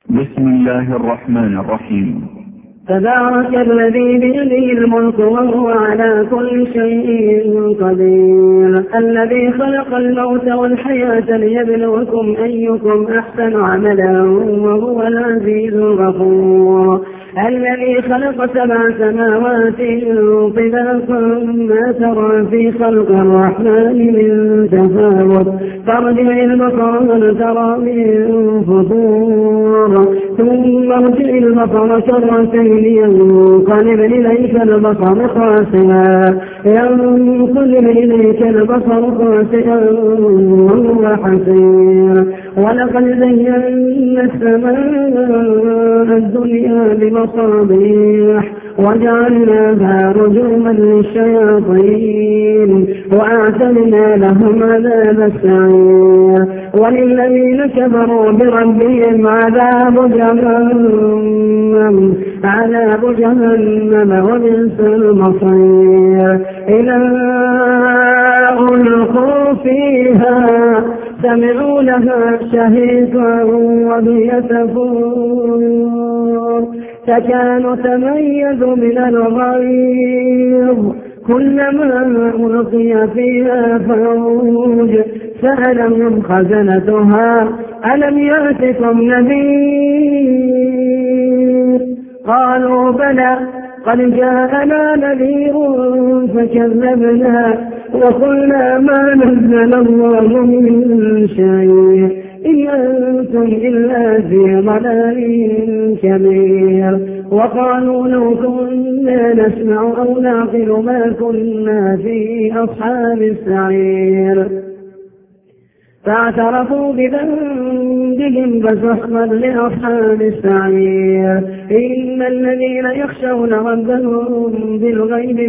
بسم الله الرحمن الرحيم. تبارك الذي بيده الملك وهو على كل شيء قدير، الذي خلق الموت والحياة ليبلوكم أيكم أحسن عملا وهو العزيز الغفور، الذي خلق 7 سماوات طباقا ما ترى في خلق الرحمن من تفاوت، فارجع البصر هل ترى من فطور، ثم ارجع البصر كرتين ينقلب إليك البصر خاسئا وهو حسير، ولقد زينا السماء الدنيا بمصابيح وجعلناها رجوما للشياطين وأعتدنا لهم عذاب السعير، وللذين كفروا بربهم عذاب جهنم وبئس المصير، إذا ألقوا فيها سمعوا لها شهيقا وهي تفور تكاد تميز من الغيظ، كلما ألقي فيها فوج سألهم خزنتها ألم يأتكم نذير، قالوا بلى قد جاءنا نذير فكذبنا وقلنا ما نزل الله من شيء إن أنتم إلا في ضلال كبير، وقالوا لو كنا نسمع أو نعقل ما كنا في أصحاب السعير، فاعترفوا بذنبهم فسحقا لأصحاب السعير، إن الذين يخشون ربهم بالغيب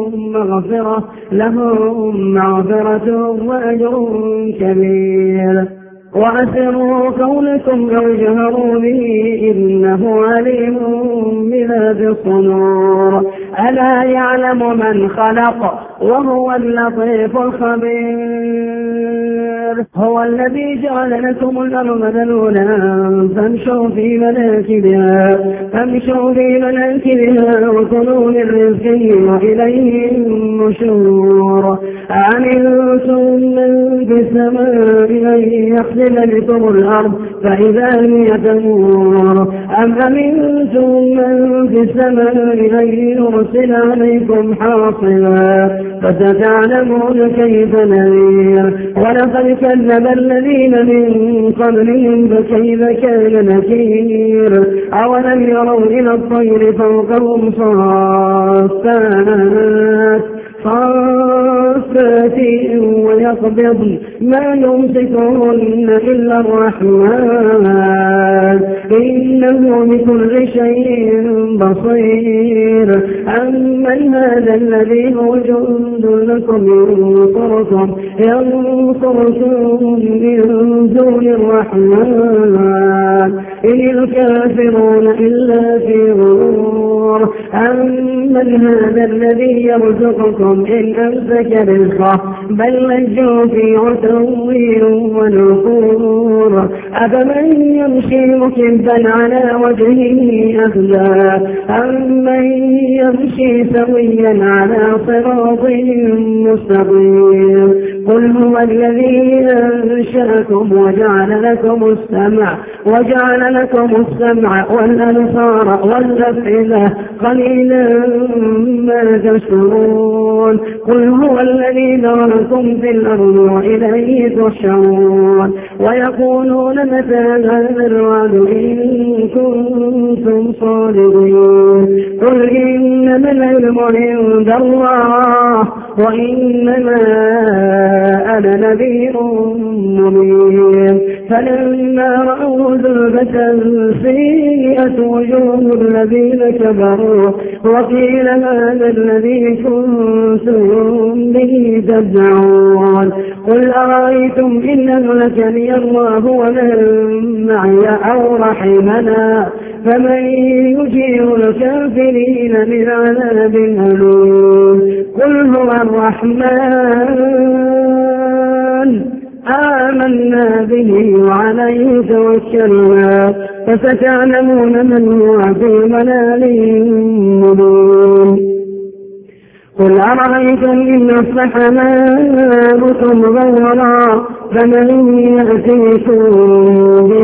لهم مغفرة وأجر كبير، وأسروا قولكم أو جهروا به إنه عليم بذات الصدور، ألا يعلم من خلق وهو اللطيف الخبير، هو الذي جعل لكم الأرض ذلولا فامشوا في مناكبها وكلوا من رزقه وإليه النشور، أأمنتم من في السماء أن يخسف بكم الأرض فإذا هي تمور، أم أمنتم من في السماء أن يرسل عليكم حاصبا فستعلمون كيف نذير، ولقد كذب الذين من قبلهم فكيف كان نكير، أولم يروا إلى الطير فوقهم صافات ويقبضن ما يمسكهن إلا الرحمن إنه بكل شيء بصير، أمن هذا الذي هو جند لكم ينصركم من دون الرحمن إن الكافرون إلا في غرور، أمن هذا الذي يرزقكم إن أمسك رزقه بل لجوا في عتو ونفور، أفمن يمشي مكبا على وجهه أهدى أمن يمشي سويا على صراط مستقيم، قل هو الذي أنشأكم وجعل لكم السمع والأبصار والأفئدة قليلا ما تشكرون، قل هو الذي ذرأكم في الأرض وإليه تحشرون، ويقولون متى هذا الوعد إن كنتم صادقين، قل إنما العلم عند الله وإنما أنا نذير مبين، فلما رأوا زلفة سيئت وجوه الذين كفروا وقيل هذا الذي كنتم به تدعون، قل أرأيتم إن أهلكني الله ومن معي أو رحمنا فمن يجير الكافرين من عذاب أليم، قل هو الرحمن آمنا به وعليه توكلنا فستعلمون من هو في ضلال مبين. قل أرأيتم إن أصبح ماؤكم غورا فمن يأتيكم